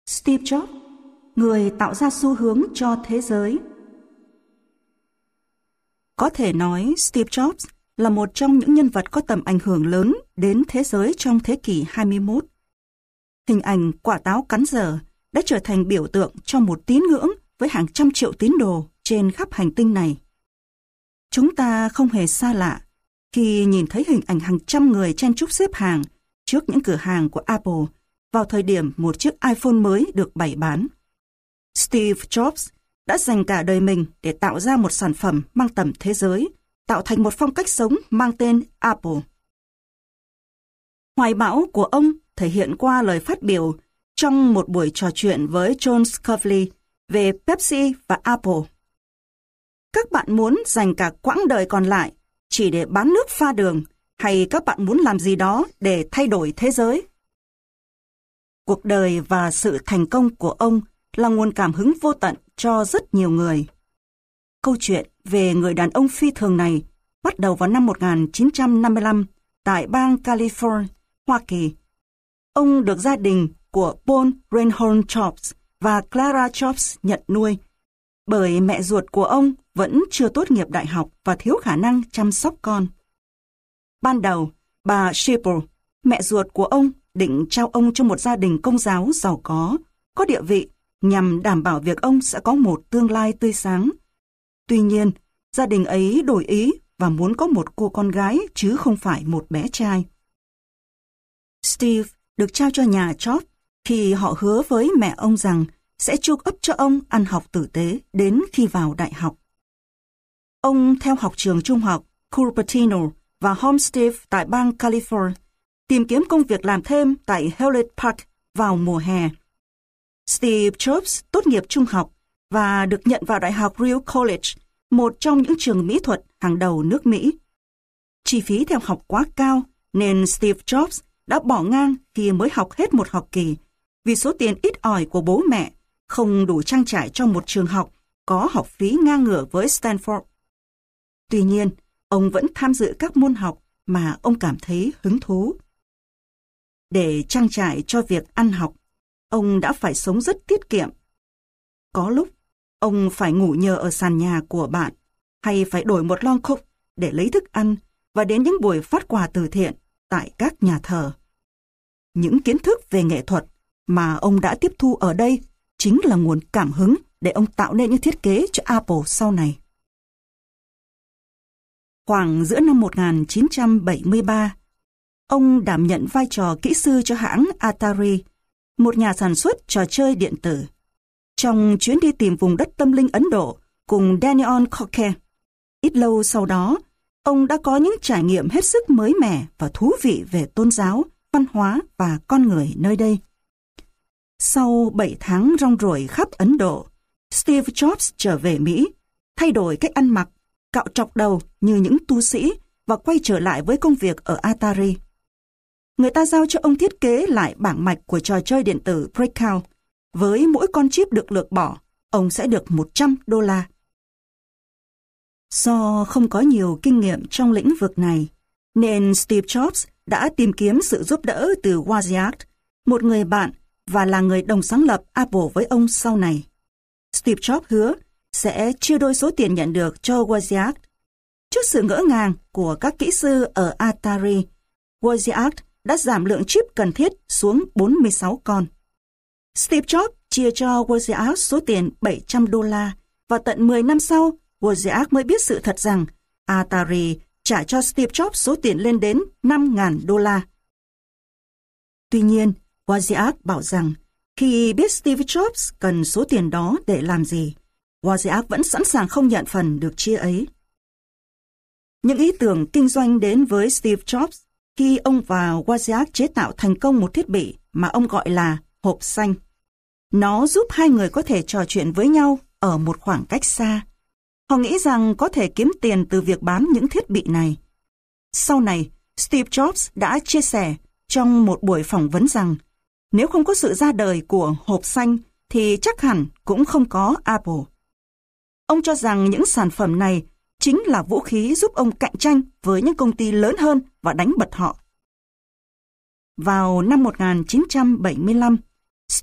Steve Jobs, người tạo ra xu hướng cho thế giới. Có thể nói Steve Jobs là một trong những nhân vật có tầm ảnh hưởng lớn đến thế giới trong thế kỷ 21. Hình ảnh quả táo cắn dở đã trở thành biểu tượng cho một tín ngưỡng với hàng trăm triệu tín đồ trên khắp hành tinh này. Chúng ta không hề xa lạ khi nhìn thấy hình ảnh hàng trăm người chen chúc xếp hàng trước những cửa hàng của Apple vào thời điểm một chiếc iPhone mới được bày bán. Steve Jobs đã dành cả đời mình để tạo ra một sản phẩm mang tầm thế giới, tạo thành một phong cách sống mang tên Apple. Hoài bão của ông thể hiện qua lời phát biểu trong một buổi trò chuyện với John Sculley về Pepsi và Apple. Các bạn muốn dành cả quãng đời còn lại chỉ để bán nước pha đường, hay các bạn muốn làm gì đó để thay đổi thế giới? Cuộc đời và sự thành công của ông là nguồn cảm hứng vô tận cho rất nhiều người. Câu chuyện về người đàn ông phi thường này bắt đầu vào năm 1955 tại bang California, Hoa Kỳ. Ông được gia đình của Paul Reinhold Jobs và Clara Jobs nhận nuôi, bởi mẹ ruột của ông vẫn chưa tốt nghiệp đại học và thiếu khả năng chăm sóc con. Ban đầu, bà Shipple, mẹ ruột của ông, định trao ông cho một gia đình công giáo giàu có địa vị, nhằm đảm bảo việc ông sẽ có một tương lai tươi sáng. Tuy nhiên, gia đình ấy đổi ý và muốn có một cô con gái chứ không phải một bé trai. Steve được trao cho nhà Jobs khi họ hứa với mẹ ông rằng sẽ chu cấp cho ông ăn học tử tế đến khi vào đại học. Ông theo học trường trung học Cupertino và Homestead tại bang California, tìm kiếm công việc làm thêm tại Hewlett Park vào mùa hè. Steve Jobs tốt nghiệp trung học và được nhận vào Đại học Real College, một trong những trường mỹ thuật hàng đầu nước Mỹ. Chi phí theo học quá cao nên Steve Jobs đã bỏ ngang khi mới học hết một học kỳ vì số tiền ít ỏi của bố mẹ không đủ trang trải cho một trường học có học phí ngang ngửa với Stanford. Tuy nhiên, ông vẫn tham dự các môn học mà ông cảm thấy hứng thú. Để trang trải cho việc ăn học, ông đã phải sống rất tiết kiệm. Có lúc, ông phải ngủ nhờ ở sàn nhà của bạn, hay phải đổi một lon coke để lấy thức ăn và đến những buổi phát quà từ thiện tại các nhà thờ. Những kiến thức về nghệ thuật mà ông đã tiếp thu ở đây chính là nguồn cảm hứng để ông tạo nên những thiết kế cho Apple sau này. Khoảng giữa năm 1973, ông đảm nhận vai trò kỹ sư cho hãng Atari, một nhà sản xuất trò chơi điện tử. Trong chuyến đi tìm vùng đất tâm linh Ấn Độ cùng Daniel Cocker, ít lâu sau đó, ông đã có những trải nghiệm hết sức mới mẻ và thú vị về tôn giáo, văn hóa và con người nơi đây. Sau 7 tháng rong ruổi khắp Ấn Độ, Steve Jobs trở về Mỹ, thay đổi cách ăn mặc, cạo trọc đầu như những tu sĩ và quay trở lại với công việc ở Atari. Người ta giao cho ông thiết kế lại bảng mạch của trò chơi điện tử Breakout. Với mỗi con chip được lược bỏ, ông sẽ được $100. Do không có nhiều kinh nghiệm trong lĩnh vực này, nên Steve Jobs đã tìm kiếm sự giúp đỡ từ Wozniak, một người bạn và là người đồng sáng lập Apple với ông sau này. Steve Jobs hứa sẽ chia đôi số tiền nhận được cho Wozniak. Trước sự ngỡ ngàng của các kỹ sư ở Atari, Wozniak đã giảm lượng chip cần thiết xuống 46 con. Steve Jobs chia cho Wozniak số tiền $700 và tận 10 năm sau, Wozniak mới biết sự thật rằng Atari trả cho Steve Jobs số tiền lên đến $5.000. Tuy nhiên, Wozniak bảo rằng khi biết Steve Jobs cần số tiền đó để làm gì, Wozniak vẫn sẵn sàng không nhận phần được chia ấy. Những ý tưởng kinh doanh đến với Steve Jobs khi ông và Wozniak chế tạo thành công một thiết bị mà ông gọi là hộp xanh. Nó giúp hai người có thể trò chuyện với nhau ở một khoảng cách xa. Họ nghĩ rằng có thể kiếm tiền từ việc bán những thiết bị này. Sau này, Steve Jobs đã chia sẻ trong một buổi phỏng vấn rằng nếu không có sự ra đời của hộp xanh thì chắc hẳn cũng không có Apple. Ông cho rằng những sản phẩm này chính là vũ khí giúp ông cạnh tranh với những công ty lớn hơn và đánh bật họ. Vào năm 1975,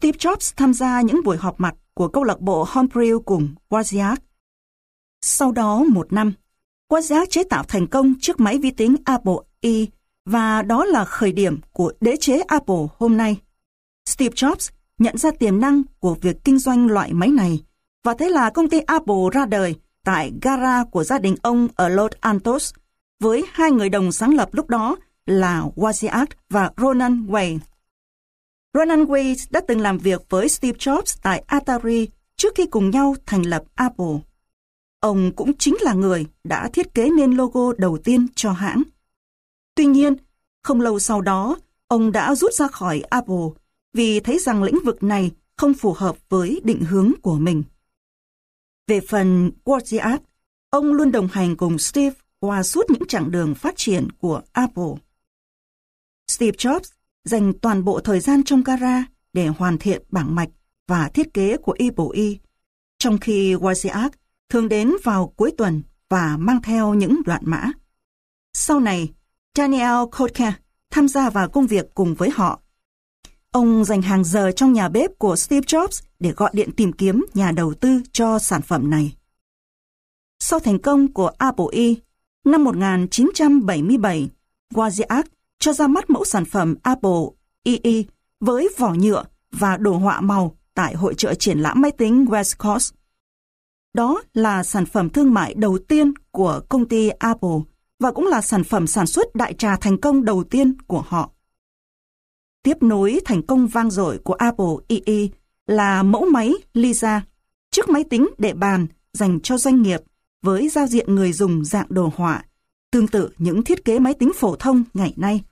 Steve Jobs tham gia những buổi họp mặt của câu lạc bộ Homebrew cùng Wozniak. Sau đó một năm, Wozniak chế tạo thành công chiếc máy vi tính Apple I và đó là khởi điểm của đế chế Apple hôm nay. Steve Jobs nhận ra tiềm năng của việc kinh doanh loại máy này và thế là công ty Apple ra đời tại gara của gia đình ông ở Los Altos với hai người đồng sáng lập lúc đó là Wozniak và Roland Weil. Roland Weil đã từng làm việc với Steve Jobs tại Atari trước khi cùng nhau thành lập Apple. Ông cũng chính là người đã thiết kế nên logo đầu tiên cho hãng. Tuy nhiên, không lâu sau đó, ông đã rút ra khỏi Apple vì thấy rằng lĩnh vực này không phù hợp với định hướng của mình. Về phần Wozniak, ông luôn đồng hành cùng Steve qua suốt những chặng đường phát triển của Apple. Steve Jobs dành toàn bộ thời gian trong gara để hoàn thiện bảng mạch và thiết kế của Apple I, trong khi Wozniak thường đến vào cuối tuần và mang theo những đoạn mã. Sau này, Daniel Kottke tham gia vào công việc cùng với họ. Ông dành hàng giờ trong nhà bếp của Steve Jobs để gọi điện tìm kiếm nhà đầu tư cho sản phẩm này. Sau thành công của Apple I, năm 1977, Wozniak cho ra mắt mẫu sản phẩm Apple II với vỏ nhựa và đồ họa màu tại hội chợ triển lãm máy tính West Coast. Đó là sản phẩm thương mại đầu tiên của công ty Apple và cũng là sản phẩm sản xuất đại trà thành công đầu tiên của họ. Tiếp nối thành công vang dội của Apple II là mẫu máy Lisa, chiếc máy tính để bàn dành cho doanh nghiệp với giao diện người dùng dạng đồ họa, tương tự những thiết kế máy tính phổ thông ngày nay.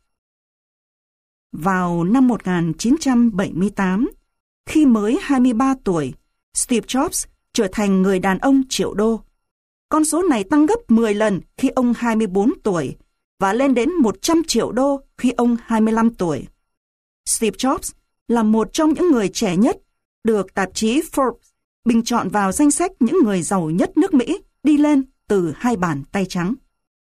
Vào năm 1978, khi mới 23 tuổi, Steve Jobs trở thành người đàn ông triệu đô. Con số này tăng gấp 10 lần khi ông 24 tuổi và lên đến 100 triệu đô khi ông 25 tuổi. Steve Jobs là một trong những người trẻ nhất được tạp chí Forbes bình chọn vào danh sách những người giàu nhất nước Mỹ đi lên từ hai bàn tay trắng.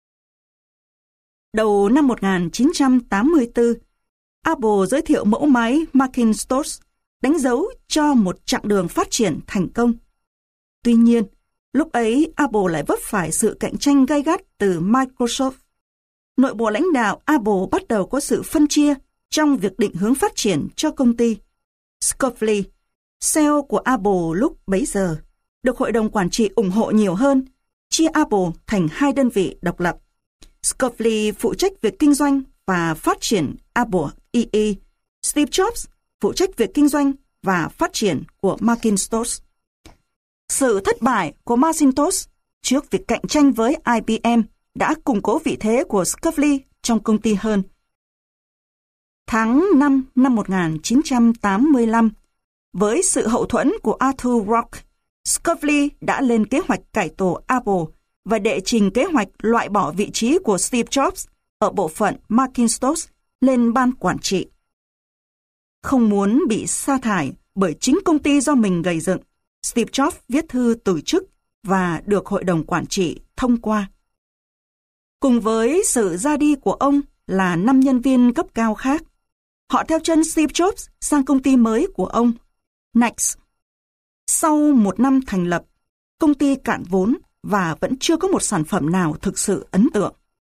Đầu năm 1984, Apple giới thiệu mẫu máy Macintosh, đánh dấu cho một chặng đường phát triển thành công. Tuy nhiên, lúc ấy Apple lại vấp phải sự cạnh tranh gay gắt từ Microsoft. Nội bộ lãnh đạo Apple bắt đầu có sự phân chia trong việc định hướng phát triển cho công ty. Scofley, CEO của Apple lúc bấy giờ, được hội đồng quản trị ủng hộ nhiều hơn, chia Apple thành hai đơn vị độc lập. Scofley phụ trách việc kinh doanh và phát triển Apple II. Steve Jobs phụ trách việc kinh doanh và phát triển của Macintosh. Sự thất bại của Macintosh trước việc cạnh tranh với IBM đã củng cố vị thế của Scofley trong công ty hơn. Tháng 5 năm 1985, với sự hậu thuẫn của Arthur Rock, Scofley đã lên kế hoạch cải tổ Apple và đệ trình kế hoạch loại bỏ vị trí của Steve Jobs ở bộ phận Macintosh lên ban quản trị. Không muốn bị sa thải bởi chính công ty do mình gây dựng, Steve Jobs viết thư từ chức và được hội đồng quản trị thông qua. Cùng với sự ra đi của ông là 5 nhân viên cấp cao khác. Họ theo chân Steve Jobs sang công ty mới của ông, Next. Sau một năm thành lập, công ty cạn vốn và vẫn chưa có một sản phẩm nào thực sự ấn tượng.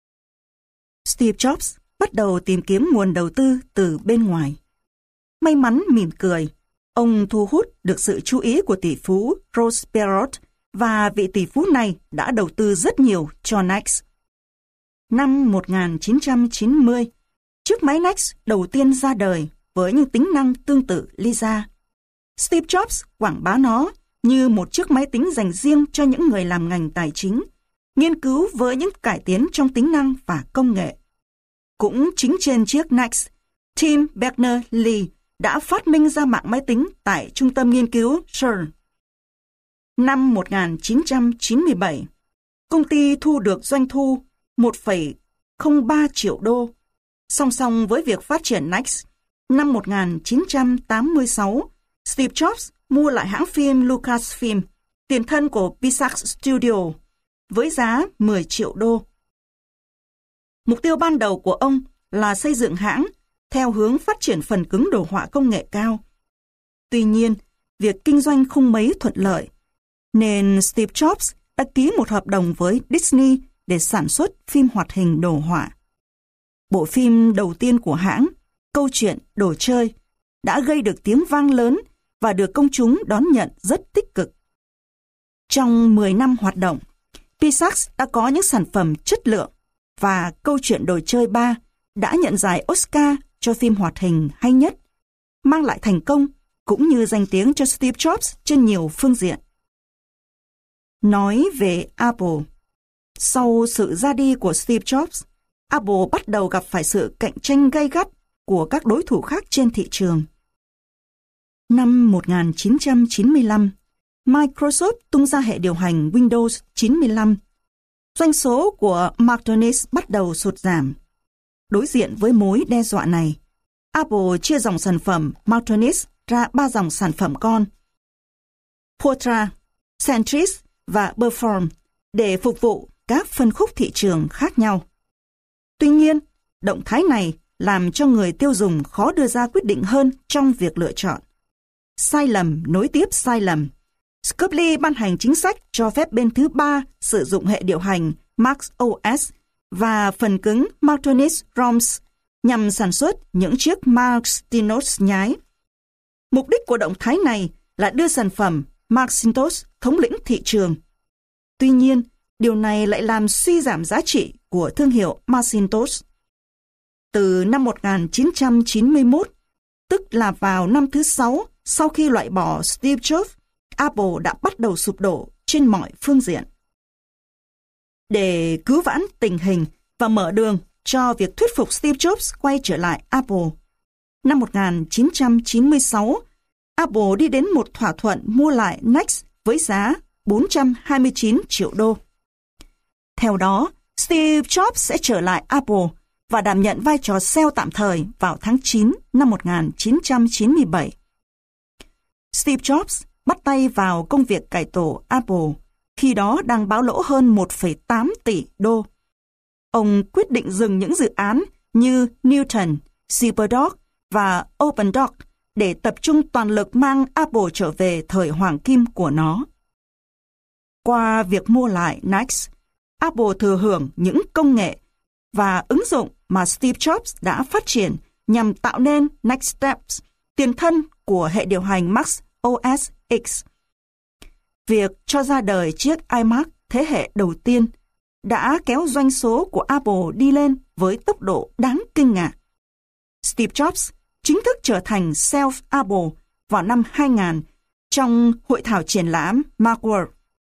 Steve Jobs bắt đầu tìm kiếm nguồn đầu tư từ bên ngoài. May mắn mỉm cười, ông thu hút được sự chú ý của tỷ phú Ross Perot và vị tỷ phú này đã đầu tư rất nhiều cho Next. Năm 1990, chiếc máy Next đầu tiên ra đời với những tính năng tương tự Lisa. Steve Jobs quảng bá nó như một chiếc máy tính dành riêng cho những người làm ngành tài chính, nghiên cứu với những cải tiến trong tính năng và công nghệ. Cũng chính trên chiếc Next, Tim Berners-Lee đã phát minh ra mạng máy tính tại trung tâm nghiên cứu CERN. Năm 1997, công ty thu được doanh thu 1,03 triệu đô. Song song với việc phát triển Next, năm 1986, Steve Jobs mua lại hãng phim Lucasfilm, tiền thân của Pixar Studio, với giá 10 triệu đô. Mục tiêu ban đầu của ông là xây dựng hãng theo hướng phát triển phần cứng đồ họa công nghệ cao. Tuy nhiên, việc kinh doanh không mấy thuận lợi, nên Steve Jobs đã ký một hợp đồng với Disney để sản xuất phim hoạt hình đồ họa. Bộ phim đầu tiên của hãng, Câu chuyện đồ chơi, đã gây được tiếng vang lớn và được công chúng đón nhận rất tích cực. Trong 10 năm hoạt động, Pixar đã có những sản phẩm chất lượng và Câu chuyện đồ chơi 3 đã nhận giải Oscar cho phim hoạt hình hay nhất, mang lại thành công cũng như danh tiếng cho Steve Jobs trên nhiều phương diện. Nói về Apple, sau sự ra đi của Steve Jobs, Apple bắt đầu gặp phải sự cạnh tranh gay gắt của các đối thủ khác trên thị trường. Năm 1995, Microsoft tung ra hệ điều hành Windows 95. Doanh số của McDonald's bắt đầu sụt giảm. Đối diện với mối đe dọa này, Apple chia dòng sản phẩm McDonald's ra 3 dòng sản phẩm con: Portra, Centris và Perform để phục vụ các phân khúc thị trường khác nhau. Tuy nhiên, động thái này làm cho người tiêu dùng khó đưa ra quyết định hơn trong việc lựa chọn. Sai lầm nối tiếp sai lầm. Scopely ban hành chính sách cho phép bên thứ ba sử dụng hệ điều hành Mac OS và phần cứng McDonald's ROMs nhằm sản xuất những chiếc Macintosh nhái. Mục đích của động thái này là đưa sản phẩm Macintosh thống lĩnh thị trường. Tuy nhiên, điều này lại làm suy giảm giá trị của thương hiệu Macintosh. Từ năm 1991, tức là vào năm thứ 6 sau khi loại bỏ Steve Jobs, Apple đã bắt đầu sụp đổ trên mọi phương diện. Để cứu vãn tình hình và mở đường cho việc thuyết phục Steve Jobs quay trở lại Apple, năm 1996, Apple đi đến một thỏa thuận mua lại NeXT với giá 429 triệu đô. Theo đó, Steve Jobs sẽ trở lại Apple và đảm nhận vai trò CEO tạm thời vào tháng 9 năm 1997. Steve Jobs bắt tay vào công việc cải tổ Apple, khi đó đang báo lỗ hơn 1,8 tỷ đô. Ông quyết định dừng những dự án như Newton, CyberDoc và OpenDoc để tập trung toàn lực mang Apple trở về thời hoàng kim của nó. Qua việc mua lại NeXT, Apple thừa hưởng những công nghệ và ứng dụng mà Steve Jobs đã phát triển nhằm tạo nên Next Steps, tiền thân của hệ điều hành Mac OS X. Việc cho ra đời chiếc iMac thế hệ đầu tiên đã kéo doanh số của Apple đi lên với tốc độ đáng kinh ngạc. Steve Jobs chính thức trở thành CEO Apple vào năm 2000 trong hội thảo triển lãm Macworld.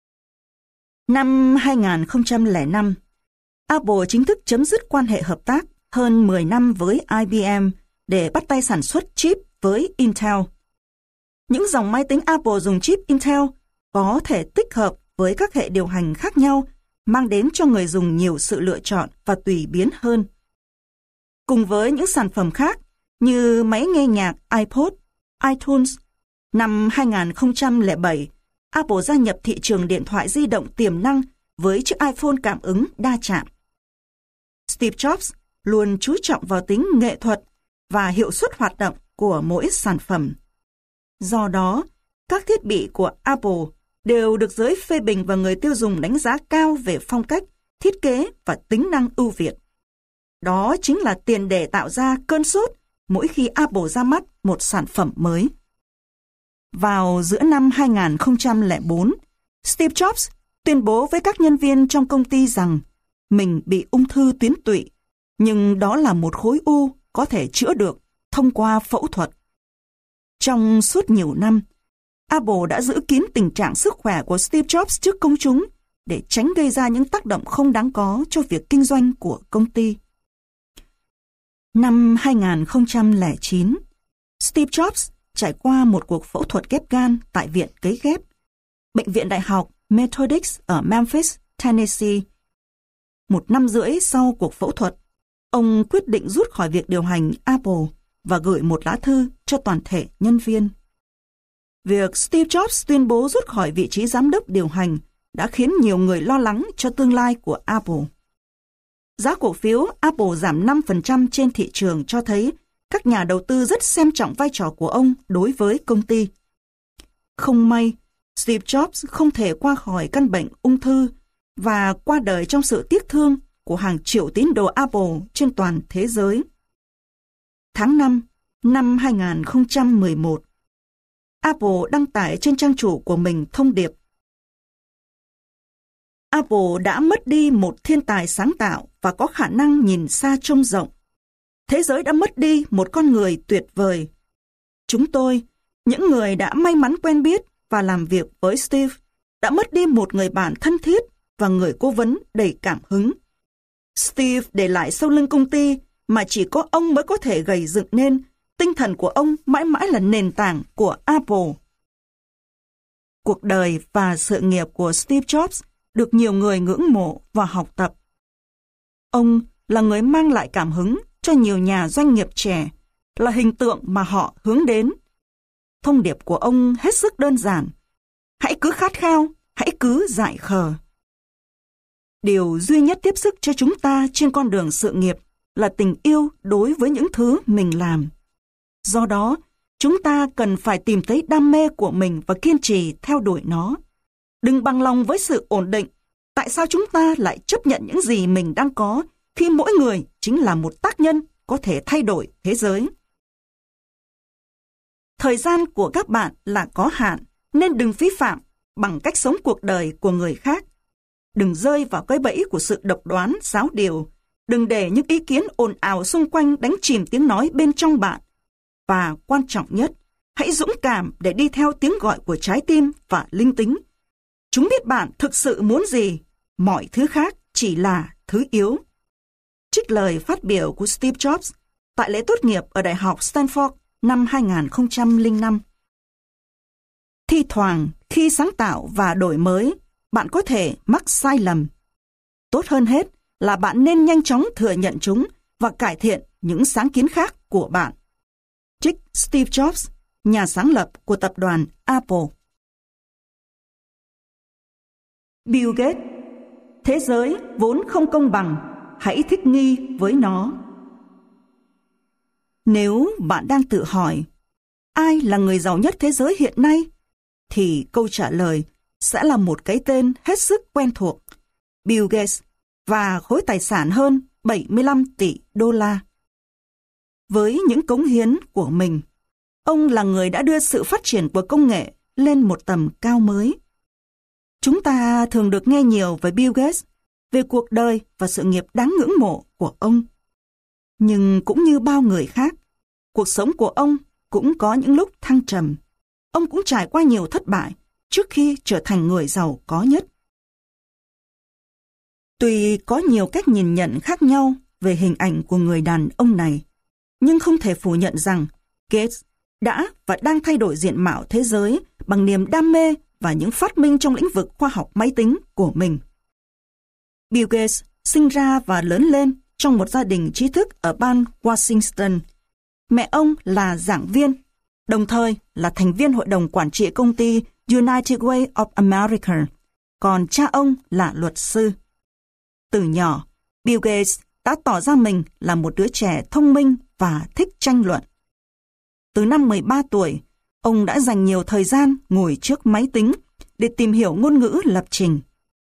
Năm 2005, Apple chính thức chấm dứt quan hệ hợp tác hơn 10 năm với IBM để bắt tay sản xuất chip với Intel. Những dòng máy tính Apple dùng chip Intel có thể tích hợp với các hệ điều hành khác nhau, mang đến cho người dùng nhiều sự lựa chọn và tùy biến hơn. Cùng với những sản phẩm khác như máy nghe nhạc iPod, iTunes, năm 2007, Apple gia nhập thị trường điện thoại di động tiềm năng với chiếc iPhone cảm ứng đa chạm. Steve Jobs luôn chú trọng vào tính nghệ thuật và hiệu suất hoạt động của mỗi sản phẩm. Do đó, các thiết bị của Apple đều được giới phê bình và người tiêu dùng đánh giá cao về phong cách, thiết kế và tính năng ưu việt. Đó chính là tiền đề tạo ra cơn sốt mỗi khi Apple ra mắt một sản phẩm mới. Vào giữa năm 2004, Steve Jobs tuyên bố với các nhân viên trong công ty rằng mình bị ung thư tuyến tụy, nhưng đó là một khối u có thể chữa được thông qua phẫu thuật. Trong suốt nhiều năm, Apple đã giữ kín tình trạng sức khỏe của Steve Jobs trước công chúng để tránh gây ra những tác động không đáng có cho việc kinh doanh của công ty. Năm 2009, Steve Jobs trải qua một cuộc phẫu thuật ghép gan tại Viện Cấy ghép, Bệnh viện Đại học Methodist ở Memphis, Tennessee. 1 năm rưỡi sau cuộc phẫu thuật, ông quyết định rút khỏi việc điều hành Apple và gửi một lá thư cho toàn thể nhân viên. Việc Steve Jobs tuyên bố rút khỏi vị trí giám đốc điều hành đã khiến nhiều người lo lắng cho tương lai của Apple. Giá cổ phiếu Apple giảm 5% trên thị trường cho thấy các nhà đầu tư rất xem trọng vai trò của ông đối với công ty. Không may, Steve Jobs không thể qua khỏi căn bệnh ung thư và qua đời trong sự tiếc thương của hàng triệu tín đồ Apple trên toàn thế giới. Tháng 5 năm 2011, Apple đăng tải trên trang chủ của mình thông điệp: Apple đã mất đi một thiên tài sáng tạo và có khả năng nhìn xa trông rộng. Thế giới đã mất đi một con người tuyệt vời. Chúng tôi, những người đã may mắn quen biết và làm việc với Steve, đã mất đi một người bạn thân thiết và người cố vấn đầy cảm hứng. Steve để lại sau lưng công ty mà chỉ có ông mới có thể gầy dựng nên. Tinh thần của ông mãi mãi là nền tảng của Apple. Cuộc đời và sự nghiệp của Steve Jobs được nhiều người ngưỡng mộ và học tập. Ông là người mang lại cảm hứng cho nhiều nhà doanh nghiệp trẻ, là hình tượng mà họ hướng đến. Thông điệp của ông hết sức đơn giản: hãy cứ khát khao, hãy cứ dại khờ. Điều duy nhất tiếp sức cho chúng ta trên con đường sự nghiệp là tình yêu đối với những thứ mình làm. Do đó, chúng ta cần phải tìm thấy đam mê của mình và kiên trì theo đuổi nó. Đừng bằng lòng với sự ổn định. Tại sao chúng ta lại chấp nhận những gì mình đang có khi mỗi người chính là một tác nhân có thể thay đổi thế giới? Thời gian của các bạn là có hạn, nên đừng phí phạm bằng cách sống cuộc đời của người khác. Đừng rơi vào cái bẫy của sự độc đoán, giáo điều. Đừng để những ý kiến ồn ào xung quanh đánh chìm tiếng nói bên trong bạn. Và quan trọng nhất, hãy dũng cảm để đi theo tiếng gọi của trái tim và linh tính. Chúng biết bạn thực sự muốn gì, mọi thứ khác chỉ là thứ yếu. Trích lời phát biểu của Steve Jobs tại lễ tốt nghiệp ở Đại học Stanford năm 2005. Thi thoảng, khi sáng tạo và đổi mới, bạn có thể mắc sai lầm. Tốt hơn hết là bạn nên nhanh chóng thừa nhận chúng và cải thiện những sáng kiến khác của bạn. Trích Steve Jobs, nhà sáng lập của tập đoàn Apple. Bill Gates: thế giới vốn không công bằng, hãy thích nghi với nó. Nếu bạn đang tự hỏi ai là người giàu nhất thế giới hiện nay, thì câu trả lời sẽ là một cái tên hết sức quen thuộc: Bill Gates và khối tài sản hơn 75 tỷ đô la. Với những cống hiến của mình, ông là người đã đưa sự phát triển của công nghệ lên một tầm cao mới. Chúng ta thường được nghe nhiều về Bill Gates, về cuộc đời và sự nghiệp đáng ngưỡng mộ của ông. Nhưng cũng như bao người khác, cuộc sống của ông cũng có những lúc thăng trầm. Ông cũng trải qua nhiều thất bại trước khi trở thành người giàu có nhất. Tuy có nhiều cách nhìn nhận khác nhau về hình ảnh của người đàn ông này, nhưng không thể phủ nhận rằng Gates đã và đang thay đổi diện mạo thế giới bằng niềm đam mê và những phát minh trong lĩnh vực khoa học máy tính của mình. Bill Gates sinh ra và lớn lên trong một gia đình trí thức ở bang Washington. Mẹ ông là giảng viên, đồng thời là thành viên hội đồng quản trị công ty United Way of America, còn cha ông là luật sư. Từ nhỏ, Bill Gates đã tỏ ra mình là một đứa trẻ thông minh và thích tranh luận. Từ năm 13 tuổi, ông đã dành nhiều thời gian ngồi trước máy tính để tìm hiểu ngôn ngữ lập trình.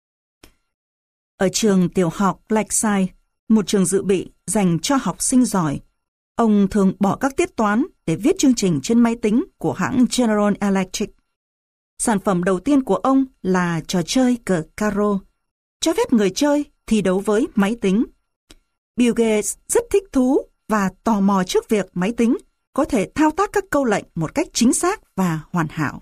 Ở trường tiểu học Lakeside, một trường dự bị dành cho học sinh giỏi, ông thường bỏ các tiết toán để viết chương trình trên máy tính của hãng General Electric. Sản phẩm đầu tiên của ông là trò chơi cờ caro, cho phép người chơi thi đấu với máy tính. Bill Gates rất thích thú và tò mò trước việc máy tính có thể thao tác các câu lệnh một cách chính xác và hoàn hảo.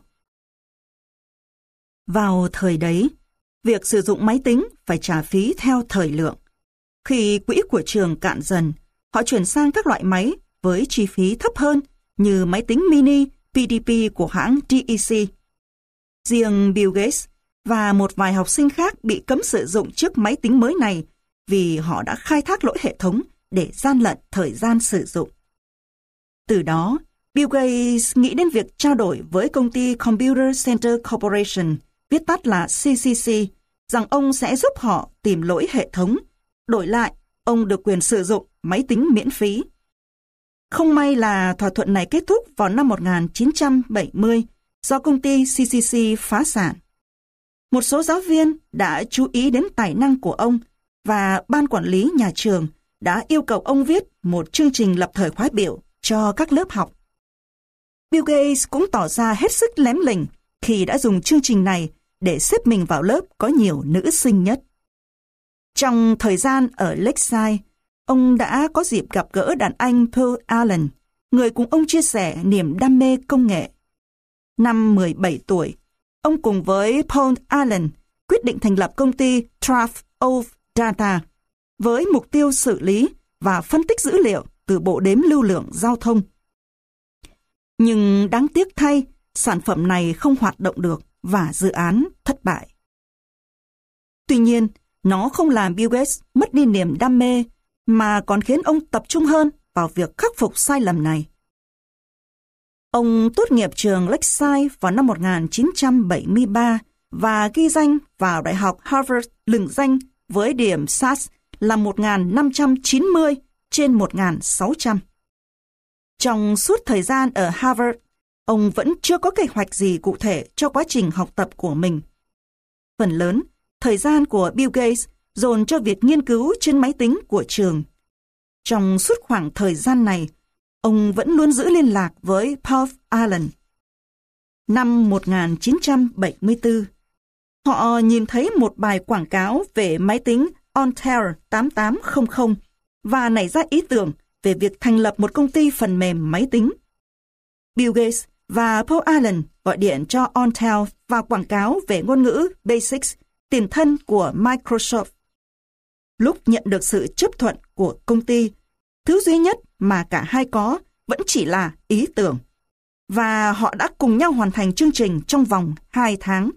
Vào thời đấy, việc sử dụng máy tính phải trả phí theo thời lượng. Khi quỹ của trường cạn dần, họ chuyển sang các loại máy với chi phí thấp hơn như máy tính mini PDP của hãng DEC. Riêng Bill Gates và một vài học sinh khác bị cấm sử dụng chiếc máy tính mới này vì họ đã khai thác lỗi hệ thống để gian lận thời gian sử dụng. Từ đó, Bill Gates nghĩ đến việc trao đổi với công ty Computer Center Corporation, viết tắt là CCC, rằng ông sẽ giúp họ tìm lỗi hệ thống. Đổi lại, ông được quyền sử dụng máy tính miễn phí. Không may là thỏa thuận này kết thúc vào năm 1970 do công ty CCC phá sản. Một số giáo viên đã chú ý đến tài năng của ông và ban quản lý nhà trường đã yêu cầu ông viết một chương trình lập thời khóa biểu cho các lớp học. Bill Gates cũng tỏ ra hết sức lém lỉnh khi đã dùng chương trình này để xếp mình vào lớp có nhiều nữ sinh nhất. Trong thời gian ở Lakeside, ông đã có dịp gặp gỡ đàn anh Paul Allen, người cùng ông chia sẻ niềm đam mê công nghệ. Năm 17 tuổi, ông cùng với Paul Allen quyết định thành lập công ty Trove of Data với mục tiêu xử lý và phân tích dữ liệu từ bộ đếm lưu lượng giao thông. Nhưng đáng tiếc thay, sản phẩm này không hoạt động được và dự án thất bại. Tuy nhiên, nó không làm Bill Gates mất đi niềm đam mê, mà còn khiến ông tập trung hơn vào việc khắc phục sai lầm này. Ông tốt nghiệp trường Lakeside vào năm 1973 và ghi danh vào Đại học Harvard lừng danh với điểm SAS là 1.590 trên 1.600. Trong suốt thời gian ở Harvard, ông vẫn chưa có kế hoạch gì cụ thể cho quá trình học tập của mình. Phần lớn, thời gian của Bill Gates dồn cho việc nghiên cứu trên máy tính của trường. Trong suốt khoảng thời gian này, ông vẫn luôn giữ liên lạc với Paul Allen. Năm 1974, họ nhìn thấy một bài quảng cáo về máy tính Ontario 8800 và nảy ra ý tưởng về việc thành lập một công ty phần mềm máy tính. Bill Gates và Paul Allen gọi điện cho Ontario và quảng cáo về ngôn ngữ Basics, tiền thân của Microsoft. Lúc nhận được sự chấp thuận của công ty, thứ duy nhất mà cả hai có vẫn chỉ là ý tưởng. Và họ đã cùng nhau hoàn thành chương trình trong vòng 2 tháng.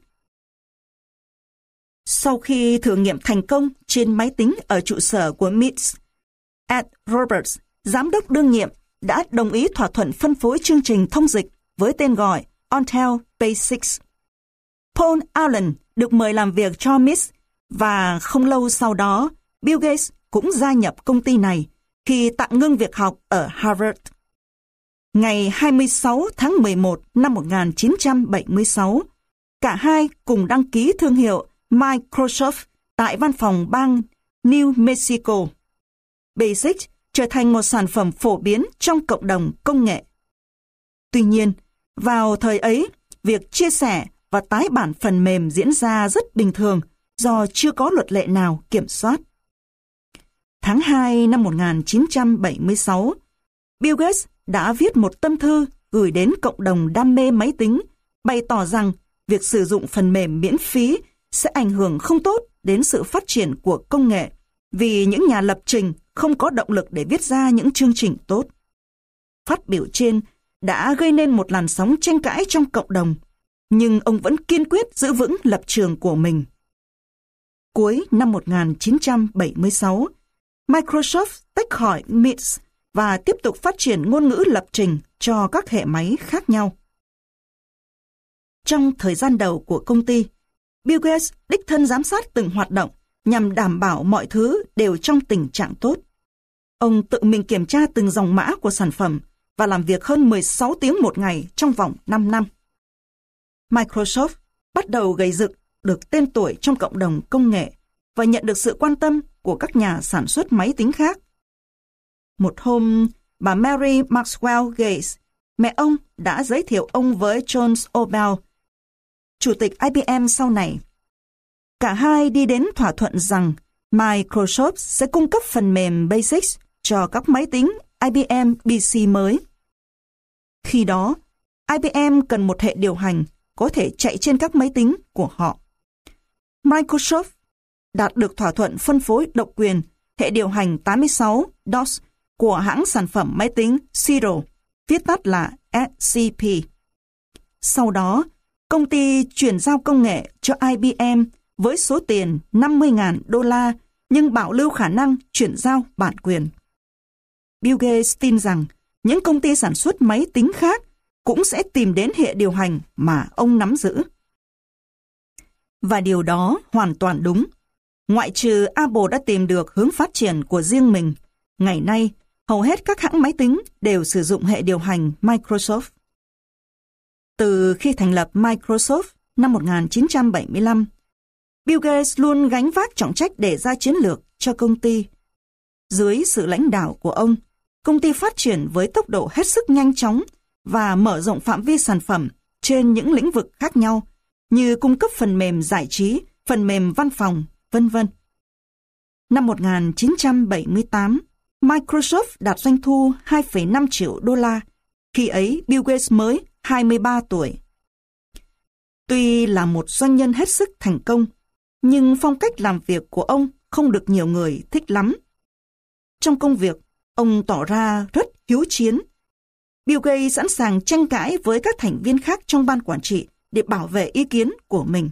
Sau khi thử nghiệm thành công trên máy tính ở trụ sở của MITS, Ed Roberts, giám đốc đương nhiệm, đã đồng ý thỏa thuận phân phối chương trình thông dịch với tên gọi Ontario Basics. Paul Allen được mời làm việc cho MITS và không lâu sau đó, Bill Gates cũng gia nhập công ty này khi tạm ngưng việc học ở Harvard. Ngày 26 tháng 11 năm 1976, cả hai cùng đăng ký thương hiệu Microsoft tại văn phòng bang New Mexico. Basic trở thành một sản phẩm phổ biến trong cộng đồng công nghệ. Tuy nhiên, vào thời ấy, việc chia sẻ và tái bản phần mềm diễn ra rất bình thường do chưa có luật lệ nào kiểm soát. Tháng 2 năm 1976, Bill Gates đã viết một tâm thư gửi đến cộng đồng đam mê máy tính, bày tỏ rằng việc sử dụng phần mềm miễn phí sẽ ảnh hưởng không tốt đến sự phát triển của công nghệ vì những nhà lập trình không có động lực để viết ra những chương trình tốt. Phát biểu trên đã gây nên một làn sóng tranh cãi trong cộng đồng, nhưng ông vẫn kiên quyết giữ vững lập trường của mình. Cuối năm 1976, Microsoft tách khỏi MITS và tiếp tục phát triển ngôn ngữ lập trình cho các hệ máy khác nhau. Trong thời gian đầu của công ty, Bill Gates đích thân giám sát từng hoạt động nhằm đảm bảo mọi thứ đều trong tình trạng tốt. Ông tự mình kiểm tra từng dòng mã của sản phẩm và làm việc hơn 16 tiếng một ngày trong vòng 5 năm. Microsoft bắt đầu gây dựng được tên tuổi trong cộng đồng công nghệ và nhận được sự quan tâm của các nhà sản xuất máy tính khác. Một hôm, bà Mary Maxwell Gates, mẹ ông, đã giới thiệu ông với John Obel, chủ tịch IBM sau này. Cả hai đi đến thỏa thuận rằng Microsoft sẽ cung cấp phần mềm Basics cho các máy tính IBM PC mới. Khi đó, IBM cần một hệ điều hành có thể chạy trên các máy tính của họ. Microsoft đạt được thỏa thuận phân phối độc quyền hệ điều hành 86 DOS của hãng sản phẩm máy tính Zero, viết tắt là SCP. Sau đó, công ty chuyển giao công nghệ cho IBM với số tiền $50.000 nhưng bảo lưu khả năng chuyển giao bản quyền. Bill Gates tin rằng những công ty sản xuất máy tính khác cũng sẽ tìm đến hệ điều hành mà ông nắm giữ. Và điều đó hoàn toàn đúng. Ngoại trừ Apple đã tìm được hướng phát triển của riêng mình, ngày nay hầu hết các hãng máy tính đều sử dụng hệ điều hành Microsoft. Từ khi thành lập Microsoft năm 1975, Bill Gates luôn gánh vác trọng trách đề ra chiến lược cho công ty. Dưới sự lãnh đạo của ông, công ty phát triển với tốc độ hết sức nhanh chóng và mở rộng phạm vi sản phẩm trên những lĩnh vực khác nhau, như cung cấp phần mềm giải trí, phần mềm văn phòng, vân vân. Năm 1978, Microsoft đạt doanh thu 2,5 triệu đô la, khi ấy Bill Gates mới 23 tuổi. Tuy là một doanh nhân hết sức thành công, nhưng phong cách làm việc của ông không được nhiều người thích lắm. Trong công việc, ông tỏ ra rất hiếu chiến. Bill Gates sẵn sàng tranh cãi với các thành viên khác trong ban quản trị để bảo vệ ý kiến của mình.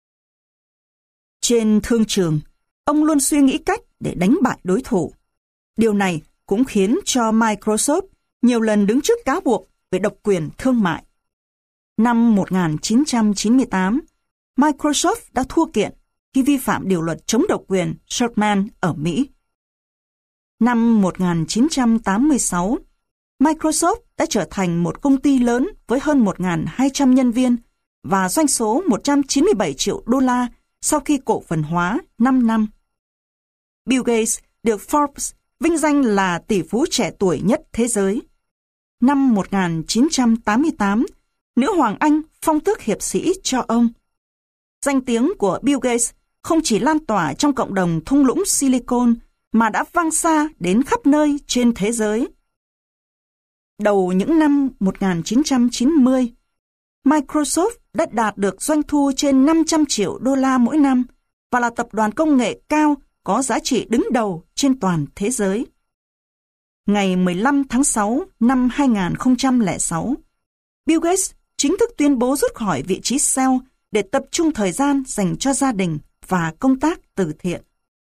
Trên thương trường, ông luôn suy nghĩ cách để đánh bại đối thủ. Điều này cũng khiến cho Microsoft nhiều lần đứng trước cáo buộc về độc quyền thương mại. Năm 1998, Microsoft đã thua kiện khi vi phạm điều luật chống độc quyền Sherman ở Mỹ. Năm 1986, Microsoft đã trở thành một công ty lớn với hơn 1.200 nhân viên và doanh số 197 triệu đô la sau khi cổ phần hóa 5 năm. Bill Gates được Forbes vinh danh là tỷ phú trẻ tuổi nhất thế giới. Năm 1988, nữ hoàng Anh phong tước hiệp sĩ cho ông. Danh tiếng của Bill Gates không chỉ lan tỏa trong cộng đồng thung lũng Silicon mà đã vang xa đến khắp nơi trên thế giới. Đầu những năm 1990, Microsoft đã đạt được doanh thu trên 500 triệu đô la mỗi năm và là tập đoàn công nghệ cao có giá trị đứng đầu trên toàn thế giới. Ngày 15 tháng 6 năm 2006, Bill Gates chính thức tuyên bố rút khỏi vị trí CEO để tập trung thời gian dành cho gia đình và công tác từ thiện.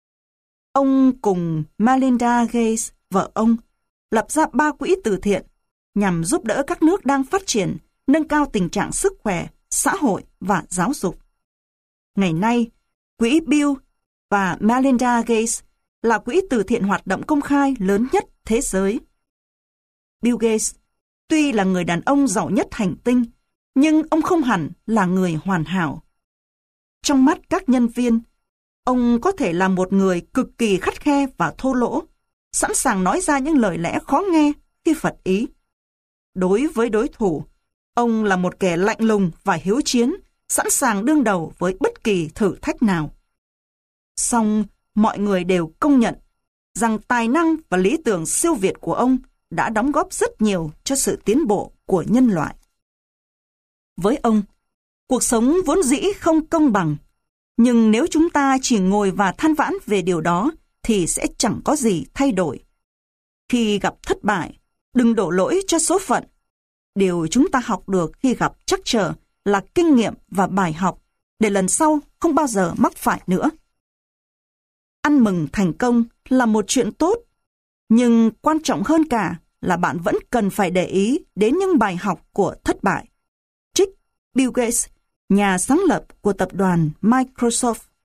Ông cùng Melinda Gates, vợ ông, lập ra 3 quỹ từ thiện nhằm giúp đỡ các nước đang phát triển, nâng cao tình trạng sức khỏe, xã hội và giáo dục. Ngày nay, quỹ Bill và Melinda Gates là quỹ từ thiện hoạt động công khai lớn nhất thế giới. Bill Gates tuy là người đàn ông giàu nhất hành tinh, nhưng ông không hẳn là người hoàn hảo. Trong mắt các nhân viên, ông có thể là một người cực kỳ khắt khe và thô lỗ, sẵn sàng nói ra những lời lẽ khó nghe khi phật ý. Đối với đối thủ, ông là một kẻ lạnh lùng và hiếu chiến, sẵn sàng đương đầu với bất kỳ thử thách nào. Song mọi người đều công nhận rằng tài năng và lý tưởng siêu việt của ông đã đóng góp rất nhiều cho sự tiến bộ của nhân loại. Với ông, cuộc sống vốn dĩ không công bằng, nhưng nếu chúng ta chỉ ngồi và than vãn về điều đó thì sẽ chẳng có gì thay đổi. Khi gặp thất bại, đừng đổ lỗi cho số phận. Điều chúng ta học được khi gặp trắc trở là kinh nghiệm và bài học để lần sau không bao giờ mắc phải nữa. Ăn mừng thành công là một chuyện tốt, nhưng quan trọng hơn cả là bạn vẫn cần phải để ý đến những bài học của thất bại. Trích Bill Gates, nhà sáng lập của tập đoàn Microsoft.